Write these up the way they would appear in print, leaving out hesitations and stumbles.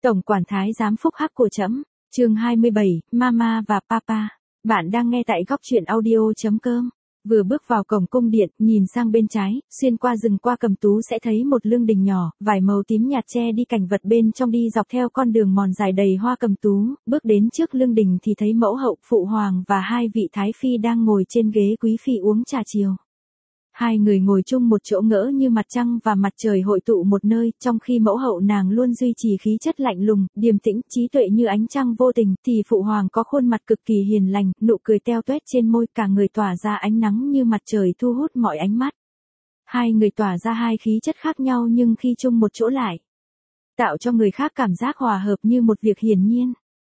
Tổng quản thái giám phúc hắc của trẫm, chương 27, Mama và Papa. Bạn đang nghe tại góc truyện audio.com. Vừa bước vào cổng cung điện, nhìn sang bên trái, xuyên qua rừng qua cầm tú sẽ thấy một lương đình nhỏ, vải màu tím nhạt che đi cảnh vật bên trong, đi dọc theo con đường mòn dài đầy hoa cầm tú, bước đến trước lương đình thì thấy mẫu hậu, phụ hoàng và hai vị thái phi đang ngồi trên ghế quý phi uống trà chiều. Hai người ngồi chung một chỗ ngỡ như mặt trăng và mặt trời hội tụ một nơi, trong khi mẫu hậu nàng luôn duy trì khí chất lạnh lùng, điềm tĩnh, trí tuệ như ánh trăng vô tình, thì phụ hoàng có khuôn mặt cực kỳ hiền lành, nụ cười teo toét trên môi, cả người tỏa ra ánh nắng như mặt trời thu hút mọi ánh mắt. Hai người tỏa ra hai khí chất khác nhau nhưng khi chung một chỗ lại, tạo cho người khác cảm giác hòa hợp như một việc hiển nhiên.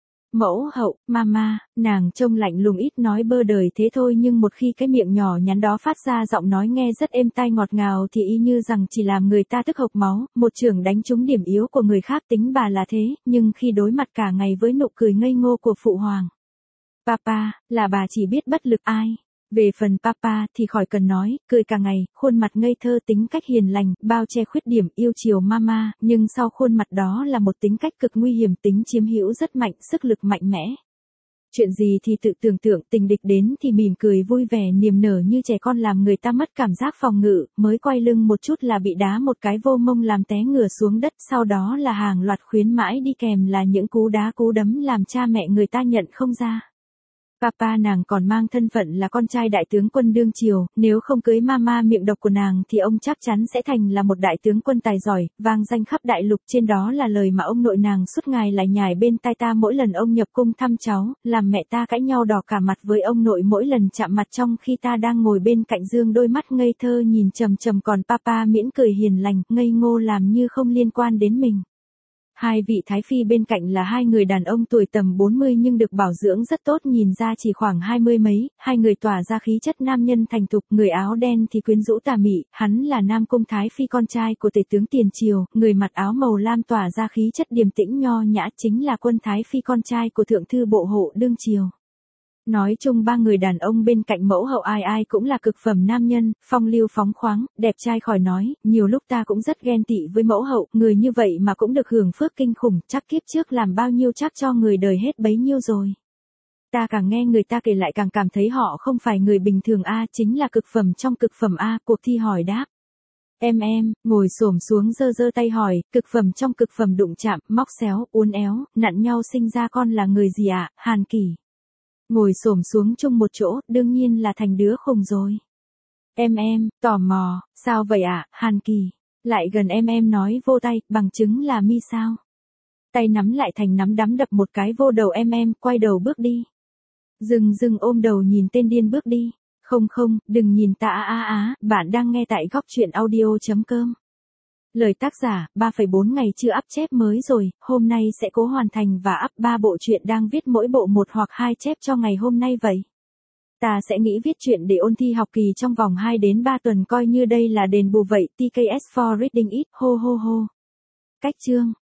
Mẫu hậu, Mama, nàng trông lạnh lùng ít nói bơ đời thế thôi, nhưng một khi cái miệng nhỏ nhắn đó phát ra giọng nói nghe rất êm tai ngọt ngào thì y như rằng chỉ làm người ta tức hộc máu, một chưởng đánh trúng điểm yếu của người khác. Tính bà là thế, nhưng khi đối mặt cả ngày với nụ cười ngây ngô của phụ hoàng, Papa, là bà chỉ biết bất lực ai. Về phần Papa thì khỏi cần nói, cười cả ngày, khuôn mặt ngây thơ, tính cách hiền lành, bao che khuyết điểm, yêu chiều Mama, nhưng sau khuôn mặt đó là một tính cách cực nguy hiểm, tính chiếm hữu rất mạnh, sức lực mạnh mẽ. Chuyện gì thì tự tưởng tượng, tình địch đến thì mỉm cười vui vẻ niềm nở như trẻ con, làm người ta mất cảm giác phòng ngự, mới quay lưng một chút là bị đá một cái vô mông làm té ngửa xuống đất, sau đó là hàng loạt khuyến mãi đi kèm là những cú đá cú đấm làm cha mẹ người ta nhận không ra. Papa nàng còn mang thân phận là con trai đại tướng quân đương triều, nếu không cưới Mama miệng độc của nàng thì ông chắc chắn sẽ thành là một đại tướng quân tài giỏi, vang danh khắp đại lục. Trên đó là lời mà ông nội nàng suốt ngày lại nhải bên tai ta mỗi lần ông nhập cung thăm cháu, làm mẹ ta cãi nhau đỏ cả mặt với ông nội mỗi lần chạm mặt, trong khi ta đang ngồi bên cạnh dương đôi mắt ngây thơ nhìn trầm trầm, còn Papa miễn cười hiền lành, ngây ngô làm như không liên quan đến mình. Hai vị thái phi bên cạnh là hai người đàn ông tuổi tầm 40 nhưng được bảo dưỡng rất tốt, nhìn ra chỉ khoảng 20 mấy, hai người tỏa ra khí chất nam nhân thành thục, người áo đen thì quyến rũ tà mị, hắn là Nam Cung Thái Phi con trai của tể tướng tiền triều, người mặc áo màu lam tỏa ra khí chất điềm tĩnh nho nhã chính là Quân Thái Phi con trai của thượng thư bộ hộ đương triều. Nói chung ba người đàn ông bên cạnh mẫu hậu ai ai cũng là cực phẩm nam nhân, phong lưu phóng khoáng, đẹp trai khỏi nói, nhiều lúc ta cũng rất ghen tị với mẫu hậu, người như vậy mà cũng được hưởng phước kinh khủng, chắc kiếp trước làm bao nhiêu chắc cho người đời hết bấy nhiêu rồi. Ta càng nghe người ta kể lại càng cảm thấy họ không phải người bình thường a, chính là cực phẩm trong cực phẩm a. Cuộc thi hỏi đáp. Em, ngồi xổm xuống giơ giơ tay hỏi, cực phẩm trong cực phẩm đụng chạm, móc xéo, uốn éo, nặn nhau sinh ra con là người gì ạ? Hàn Kỳ. Ngồi xổm xuống chung một chỗ, đương nhiên là thành đứa khùng rồi. Em, tò mò, sao vậy ạ? Hàn Kỳ. Lại gần em nói vô tay, bằng chứng là mi sao? Tay nắm lại thành nắm đấm đập một cái vô đầu em, quay đầu bước đi. Dừng ôm đầu nhìn tên điên bước đi. Không, đừng nhìn ta bạn đang nghe tại góc truyện audio.com. Lời tác giả, 3,4 ngày chưa up chép mới rồi, hôm nay sẽ cố hoàn thành và up 3 bộ truyện đang viết, mỗi bộ 1 hoặc 2 chép cho ngày hôm nay vậy. Ta sẽ nghĩ viết truyện để ôn thi học kỳ trong vòng 2 đến 3 tuần, coi như đây là đền bù vậy. TKS for reading it, ho ho ho. Cách chương.